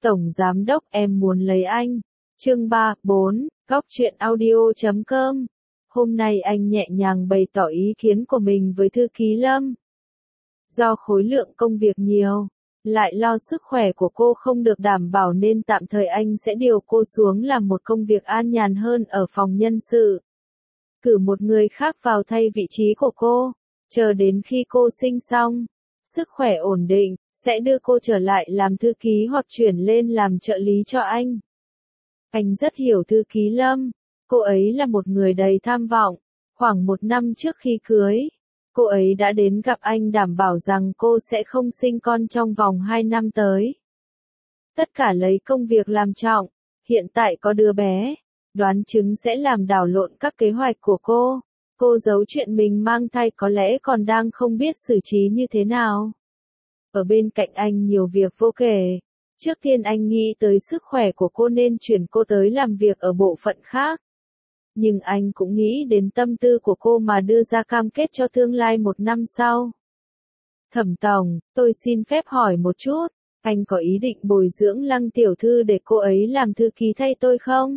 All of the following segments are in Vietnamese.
Tổng Giám đốc em muốn lấy anh. Chương 3, 4, goctruyện.audio.com. Hôm nay anh nhẹ nhàng bày tỏ ý kiến của mình với thư ký Lâm. Do khối lượng công việc nhiều, lại lo sức khỏe của cô không được đảm bảo nên tạm thời anh sẽ điều cô xuống làm một công việc an nhàn hơn ở phòng nhân sự. Cử một người khác vào thay vị trí của cô, chờ đến khi cô sinh xong, sức khỏe ổn định, sẽ đưa cô trở lại làm thư ký hoặc chuyển lên làm trợ lý cho anh. Anh rất hiểu thư ký Lâm, cô ấy là một người đầy tham vọng. Khoảng 1 năm trước khi cưới, cô ấy đã đến gặp anh đảm bảo rằng cô sẽ không sinh con trong vòng 2 năm tới. Tất cả lấy công việc làm trọng, hiện tại có đứa bé, đoán chứng sẽ làm đảo lộn các kế hoạch của cô. Cô giấu chuyện mình mang thai có lẽ còn đang không biết xử trí như thế nào. Ở bên cạnh anh nhiều việc vô kể. Trước tiên anh nghĩ tới sức khỏe của cô nên chuyển cô tới làm việc ở bộ phận khác. Nhưng anh cũng nghĩ đến tâm tư của cô mà đưa ra cam kết cho tương lai 1 năm sau. Thẩm Tổng, tôi xin phép hỏi một chút, anh có ý định bồi dưỡng Lăng tiểu thư để cô ấy làm thư ký thay tôi không?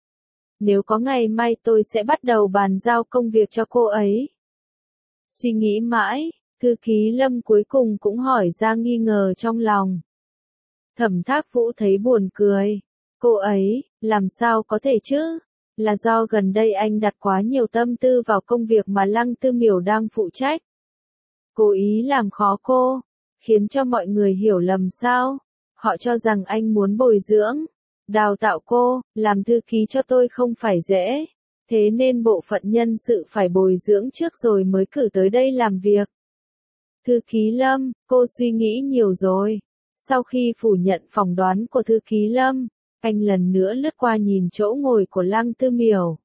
Nếu có ngày mai tôi sẽ bắt đầu bàn giao công việc cho cô ấy. Suy nghĩ mãi, thư ký Lâm cuối cùng cũng hỏi ra nghi ngờ trong lòng. Thẩm Thác Vũ thấy buồn cười. Cô ấy, làm sao có thể chứ? Là do gần đây anh đặt quá nhiều tâm tư vào công việc mà Lăng Tư Miểu đang phụ trách. Cố ý làm khó cô, khiến cho mọi người hiểu lầm sao? Họ cho rằng anh muốn bồi dưỡng, đào tạo cô, làm thư ký cho tôi không phải dễ. Thế nên bộ phận nhân sự phải bồi dưỡng trước rồi mới cử tới đây làm việc. Thư ký Lâm, cô suy nghĩ nhiều rồi. Sau khi phủ nhận phỏng đoán của thư ký Lâm, anh lần nữa lướt qua nhìn chỗ ngồi của Lăng Tư Miểu.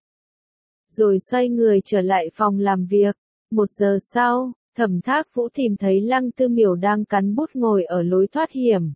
Rồi xoay người trở lại phòng làm việc. 1 giờ sau, Thẩm Thác Vũ tìm thấy Lăng Tư Miểu đang cắn bút ngồi ở lối thoát hiểm.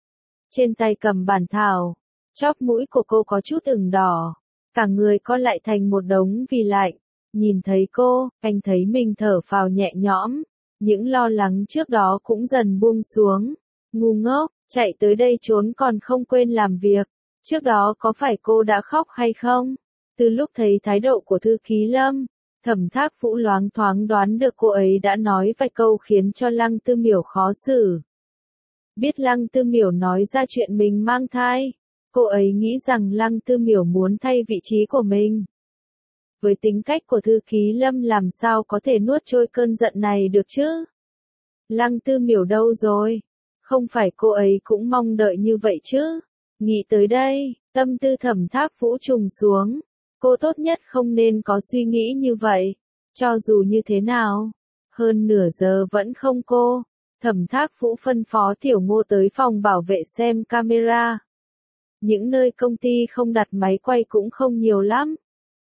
Trên tay cầm bản thảo, chóp mũi của cô có chút ửng đỏ. Cả người co lại thành một đống vì lạnh. Nhìn thấy cô, anh thấy mình thở phào nhẹ nhõm. Những lo lắng trước đó cũng dần buông xuống. Ngu ngốc, chạy tới đây trốn còn không quên làm việc. Trước đó có phải cô đã khóc hay không? Từ lúc thấy thái độ của thư ký Lâm, Thẩm Thác Vũ loáng thoáng đoán được cô ấy đã nói vài câu khiến cho Lăng Tư Miểu khó xử. Biết Lăng Tư Miểu nói ra chuyện mình mang thai, cô ấy nghĩ rằng Lăng Tư Miểu muốn thay vị trí của mình. Với tính cách của thư ký Lâm làm sao có thể nuốt trôi cơn giận này được chứ? Lăng Tư Miểu đâu rồi? Không phải cô ấy cũng mong đợi như vậy chứ? Nghĩ tới đây, tâm tư Thẩm Thác Vũ trùng xuống. Cô tốt nhất không nên có suy nghĩ như vậy. Cho dù như thế nào, hơn nửa giờ vẫn không cô. Thẩm Thác Vũ phân phó Tiểu Ngô tới phòng bảo vệ xem camera. Những nơi công ty không đặt máy quay cũng không nhiều lắm.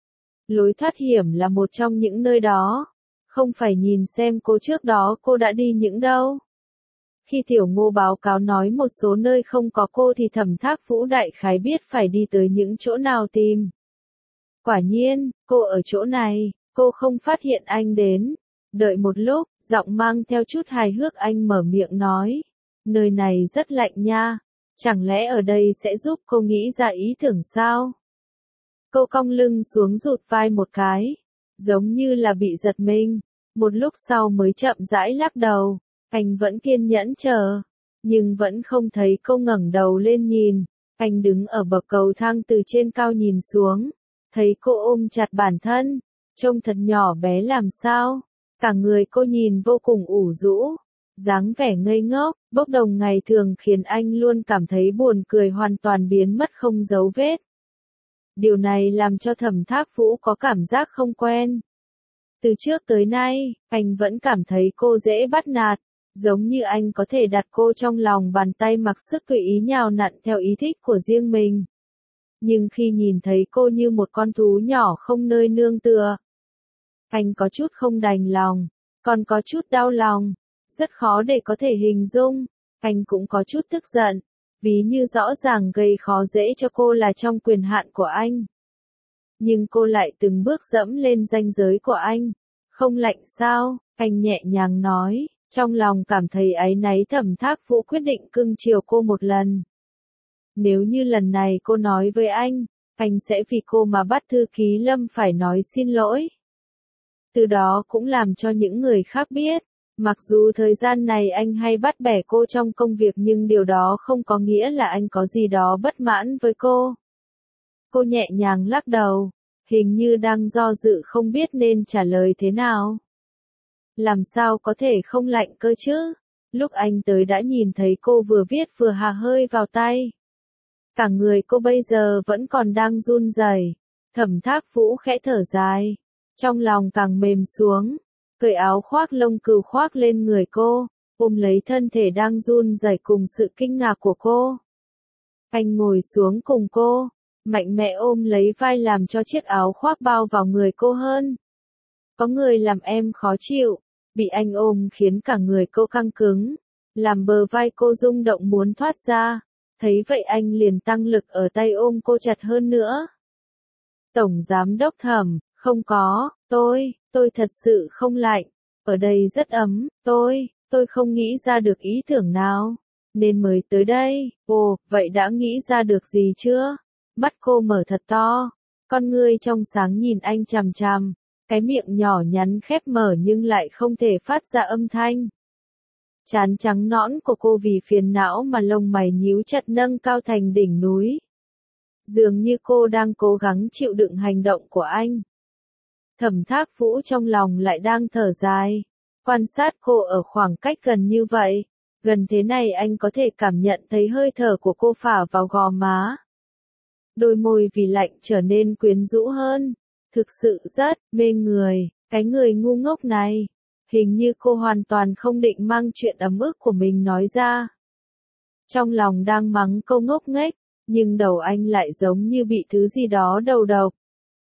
Lối thoát hiểm là một trong những nơi đó. Không phải nhìn xem cô trước đó cô đã đi những đâu. Khi Tiểu Ngô báo cáo nói một số nơi không có cô thì Thẩm Thác Vũ đại khái biết phải đi tới những chỗ nào tìm. Quả nhiên, cô ở chỗ này, cô không phát hiện anh đến. Đợi một lúc, giọng mang theo chút hài hước anh mở miệng nói. Nơi này rất lạnh nha, chẳng lẽ ở đây sẽ giúp cô nghĩ ra ý tưởng sao? Cô cong lưng xuống rụt vai một cái, giống như là bị giật mình. Một lúc sau mới chậm rãi lắc đầu. Anh vẫn kiên nhẫn chờ, nhưng vẫn không thấy cô ngẩng đầu lên nhìn. Anh đứng ở bậc cầu thang từ trên cao nhìn xuống, thấy cô ôm chặt bản thân, trông thật nhỏ bé làm sao. Cả người cô nhìn vô cùng ủ rũ, dáng vẻ ngây ngốc, bốc đồng ngày thường khiến anh luôn cảm thấy buồn cười hoàn toàn biến mất không dấu vết. Điều này làm cho Thẩm Thác Vũ có cảm giác không quen. Từ trước tới nay, anh vẫn cảm thấy cô dễ bắt nạt. Giống như anh có thể đặt cô trong lòng bàn tay mặc sức tùy ý nhào nặn theo ý thích của riêng mình. Nhưng khi nhìn thấy cô như một con thú nhỏ không nơi nương tựa, anh có chút không đành lòng, còn có chút đau lòng, rất khó để có thể hình dung. Anh cũng có chút tức giận, ví như rõ ràng gây khó dễ cho cô là trong quyền hạn của anh. Nhưng cô lại từng bước dẫm lên ranh giới của anh. Không lạnh sao? Anh nhẹ nhàng nói. Trong lòng cảm thấy áy náy Thẩm Thác Vũ quyết định cưng chiều cô một lần. Nếu như lần này cô nói với anh sẽ vì cô mà bắt thư ký Lâm phải nói xin lỗi. Từ đó cũng làm cho những người khác biết, mặc dù thời gian này anh hay bắt bẻ cô trong công việc nhưng điều đó không có nghĩa là anh có gì đó bất mãn với cô. Cô nhẹ nhàng lắc đầu, hình như đang do dự không biết nên trả lời thế nào. Làm sao có thể không lạnh cơ chứ? Lúc anh tới đã nhìn thấy cô vừa viết vừa hà hơi vào tay. Cả người cô bây giờ vẫn còn đang run rẩy. Thẩm Thác Vũ khẽ thở dài, trong lòng càng mềm xuống, cởi áo khoác lông cừu khoác lên người cô, ôm lấy thân thể đang run rẩy cùng sự kinh ngạc của cô. Anh ngồi xuống cùng cô, mạnh mẽ ôm lấy vai làm cho chiếc áo khoác bao vào người cô hơn. Có người làm em khó chịu, bị anh ôm khiến cả người cô căng cứng, làm bờ vai cô rung động muốn thoát ra. Thấy vậy anh liền tăng lực ở tay ôm cô chặt hơn nữa. Tổng giám đốc Thẩm, không có, tôi thật sự không lạnh, ở đây rất ấm, tôi không nghĩ ra được ý tưởng nào, nên mới tới đây. Ồ, vậy đã nghĩ ra được gì chưa? Mắt cô mở thật to, con ngươi trong sáng nhìn anh chằm chằm, cái miệng nhỏ nhắn khép mở nhưng lại không thể phát ra âm thanh. Trán trắng nõn của cô vì phiền não mà lông mày nhíu chặt nâng cao thành đỉnh núi. Dường như cô đang cố gắng chịu đựng hành động của anh. Thẩm Thác Vũ trong lòng lại đang thở dài. Quan sát cô ở khoảng cách gần như vậy, gần thế này anh có thể cảm nhận thấy hơi thở của cô phả vào gò má. Đôi môi vì lạnh trở nên quyến rũ hơn. Thực sự rất mê người, cái người ngu ngốc này. Hình như cô hoàn toàn không định mang chuyện ấm ức của mình nói ra. Trong lòng đang mắng câu ngốc nghếch, nhưng đầu anh lại giống như bị thứ gì đó đầu độc.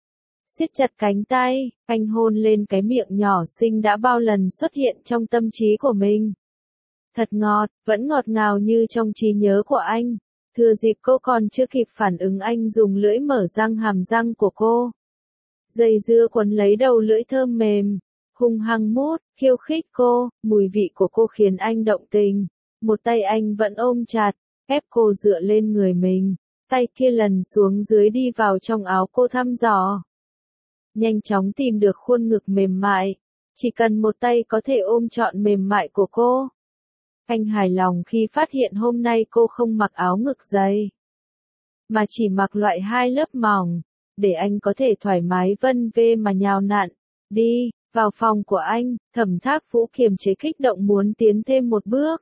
Siết chặt cánh tay, anh hôn lên cái miệng nhỏ xinh đã bao lần xuất hiện trong tâm trí của mình. Thật ngọt, vẫn ngọt ngào như trong trí nhớ của anh. Thừa dịp cô còn chưa kịp phản ứng anh dùng lưỡi mở răng hàm răng của cô. Dây dưa quấn lấy đầu lưỡi thơm mềm, hung hăng mút, khiêu khích cô, mùi vị của cô khiến anh động tình. Một tay anh vẫn ôm chặt, ép cô dựa lên người mình, tay kia lần xuống dưới đi vào trong áo cô thăm dò. Nhanh chóng tìm được khuôn ngực mềm mại, chỉ cần một tay có thể ôm trọn mềm mại của cô. Anh hài lòng khi phát hiện hôm nay cô không mặc áo ngực dày, mà chỉ mặc loại 2 lớp mỏng, để anh có thể thoải mái vân vê mà nhào nặn. Đi, vào phòng của anh, Thẩm Thác Vũ kiềm chế kích động muốn tiến thêm một bước.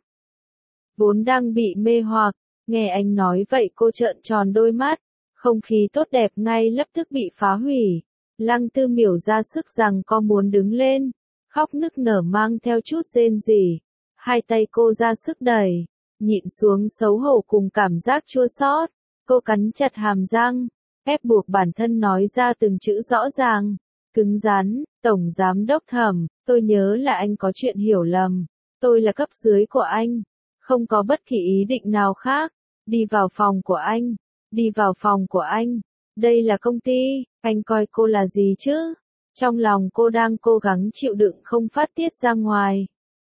Vốn đang bị mê hoặc, nghe anh nói vậy cô trợn tròn đôi mắt, không khí tốt đẹp ngay lập tức bị phá hủy. Lăng Tư Miểu ra sức rằng có muốn đứng lên, khóc nức nở mang theo chút rên rỉ. Hai tay cô ra sức đẩy, nhịn xuống xấu hổ cùng cảm giác chua xót. Cô cắn chặt hàm răng, ép buộc bản thân nói ra từng chữ rõ ràng, cứng rắn. Tổng giám đốc Thẩm, tôi nhớ là anh có chuyện hiểu lầm. Tôi là cấp dưới của anh, không có bất kỳ ý định nào khác. Đi vào phòng của anh, đi vào phòng của anh. Đây là công ty, anh coi cô là gì chứ? Trong lòng cô đang cố gắng chịu đựng không phát tiết ra ngoài.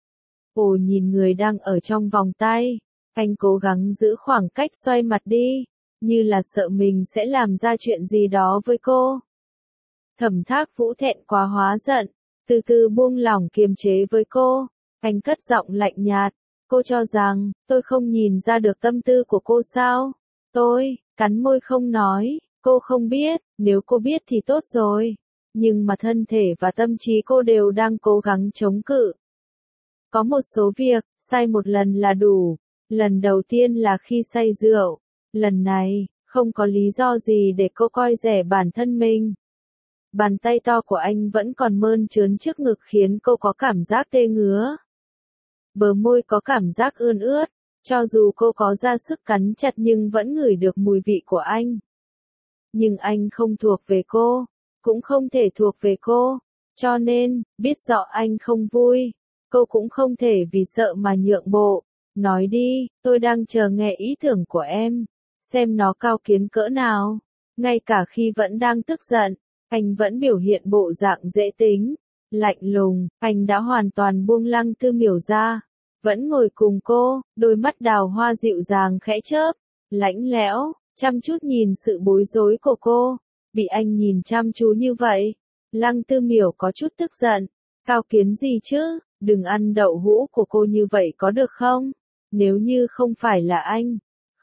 Ồ, nhìn người đang ở trong vòng tay, anh cố gắng giữ khoảng cách xoay mặt đi, như là sợ mình sẽ làm ra chuyện gì đó với cô. Thẩm Thác Vũ thẹn quá hóa giận, từ từ buông lỏng kiềm chế với cô, anh cất giọng lạnh nhạt, cô cho rằng, tôi không nhìn ra được tâm tư của cô sao? Tôi, cắn môi không nói, cô không biết, nếu cô biết thì tốt rồi, nhưng mà thân thể và tâm trí cô đều đang cố gắng chống cự. Có một số việc, sai một lần là đủ, lần đầu tiên là khi say rượu, lần này, không có lý do gì để cô coi rẻ bản thân mình. Bàn tay to của anh vẫn còn mơn trớn trước ngực khiến cô có cảm giác tê ngứa. Bờ môi có cảm giác ươn ướt, cho dù cô có ra sức cắn chặt nhưng vẫn ngửi được mùi vị của anh. Nhưng anh không thuộc về cô, cũng không thể thuộc về cô, cho nên, biết rõ anh không vui, cô cũng không thể vì sợ mà nhượng bộ. Nói đi, tôi đang chờ nghe ý tưởng của em, xem nó cao kiến cỡ nào. Ngay cả khi vẫn đang tức giận, anh vẫn biểu hiện bộ dạng dễ tính, lạnh lùng. Anh đã hoàn toàn buông Lăng Tư Miểu ra, vẫn ngồi cùng cô, đôi mắt đào hoa dịu dàng khẽ chớp, lạnh lẽo, chăm chút nhìn sự bối rối của cô. Bị anh nhìn chăm chú như vậy, Lăng Tư Miểu có chút tức giận. Cao kiến gì chứ, đừng ăn đậu hũ của cô như vậy có được không? Nếu như không phải là anh.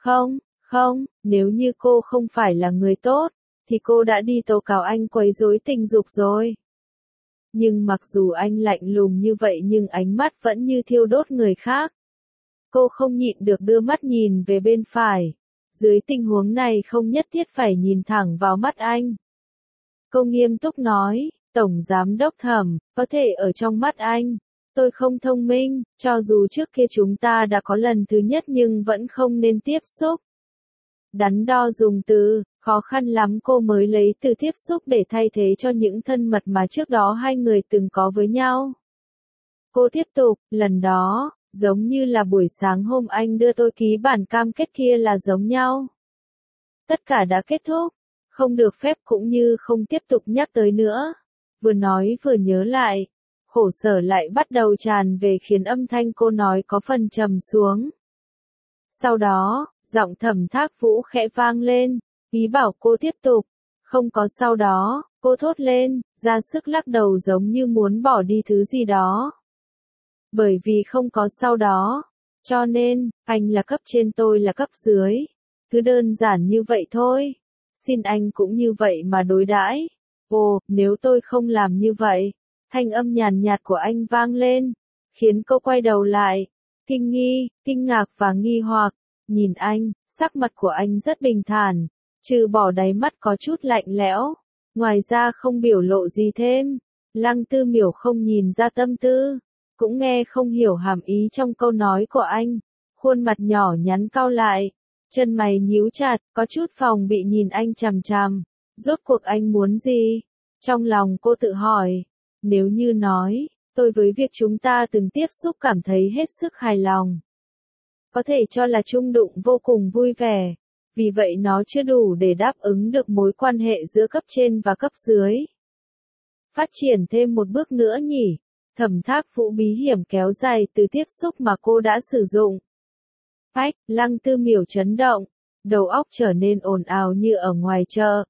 Không, nếu như cô không phải là người tốt, thì cô đã đi tố cáo anh quấy rối tình dục rồi. Nhưng mặc dù anh lạnh lùng như vậy nhưng ánh mắt vẫn như thiêu đốt người khác. Cô không nhịn được đưa mắt nhìn về bên phải. Dưới tình huống này không nhất thiết phải nhìn thẳng vào mắt anh. Cô nghiêm túc nói, Tổng Giám Đốc Thẩm, có thể ở trong mắt anh, tôi không thông minh, cho dù trước kia chúng ta đã có lần thứ nhất nhưng vẫn không nên tiếp xúc. Đắn đo dùng từ, khó khăn lắm cô mới lấy từ tiếp xúc để thay thế cho những thân mật mà trước đó hai người từng có với nhau. Cô tiếp tục, lần đó, giống như là buổi sáng hôm anh đưa tôi ký bản cam kết kia là giống nhau. Tất cả đã kết thúc, không được phép cũng như không tiếp tục nhắc tới nữa. Vừa nói vừa nhớ lại, khổ sở lại bắt đầu tràn về khiến âm thanh cô nói có phần trầm xuống. Sau đó, giọng Thẩm Thác Vũ khẽ vang lên, ý bảo cô tiếp tục. Không có sau đó, cô thốt lên, ra sức lắc đầu giống như muốn bỏ đi thứ gì đó. Bởi vì không có sau đó, cho nên, anh là cấp trên tôi là cấp dưới. Cứ đơn giản như vậy thôi. Xin anh cũng như vậy mà đối đãi. Ồ, nếu tôi không làm như vậy. Thanh âm nhàn nhạt của anh vang lên, khiến cô quay đầu lại. Kinh ngạc và nghi hoặc, nhìn anh, sắc mặt của anh rất bình thản, trừ bỏ đáy mắt có chút lạnh lẽo. Ngoài ra không biểu lộ gì thêm. Lăng Tư Miểu không nhìn ra tâm tư, cũng nghe không hiểu hàm ý trong câu nói của anh. Khuôn mặt nhỏ nhắn cau lại, chân mày nhíu chặt, có chút phòng bị nhìn anh chằm chằm. Rốt cuộc anh muốn gì? Trong lòng cô tự hỏi, nếu như nói, tôi với việc chúng ta từng tiếp xúc cảm thấy hết sức hài lòng. Có thể cho là chung đụng vô cùng vui vẻ. Vì vậy nó chưa đủ để đáp ứng được mối quan hệ giữa cấp trên và cấp dưới. Phát triển thêm một bước nữa nhỉ? Thẩm Thác Vũ bí hiểm kéo dài từ tiếp xúc mà cô đã sử dụng. Phách, Lăng Tư Miểu chấn động, đầu óc trở nên ồn ào như ở ngoài chợ.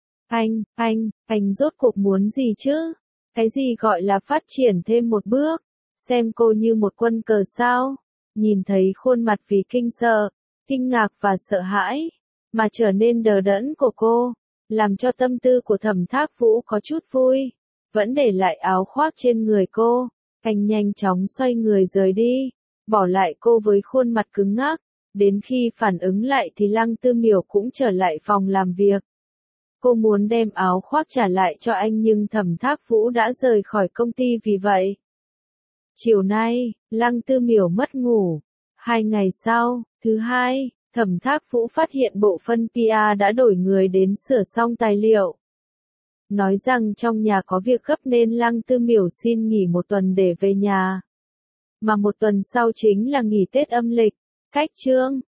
Anh rốt cuộc muốn gì chứ? Cái gì gọi là phát triển thêm một bước? Xem cô như một quân cờ sao? Nhìn thấy khuôn mặt vì kinh sợ, kinh ngạc và sợ hãi, mà trở nên đờ đẫn của cô, làm cho tâm tư của Thẩm Thác Vũ có chút vui, vẫn để lại áo khoác trên người cô. Anh nhanh chóng xoay người rời đi, bỏ lại cô với khuôn mặt cứng ngắc. Đến khi phản ứng lại thì Lăng Tư Miểu cũng trở lại phòng làm việc. Cô muốn đem áo khoác trả lại cho anh nhưng Thẩm Thác Vũ đã rời khỏi công ty vì vậy. Chiều nay, Lăng Tư Miểu mất ngủ. 2 ngày sau, thứ hai, Thẩm Thác Vũ phát hiện bộ phân PR đã đổi người đến sửa xong tài liệu. Nói rằng trong nhà có việc gấp nên Lăng Tư Miểu xin nghỉ 1 tuần để về nhà. Mà 1 tuần sau chính là nghỉ Tết âm lịch. Cách chương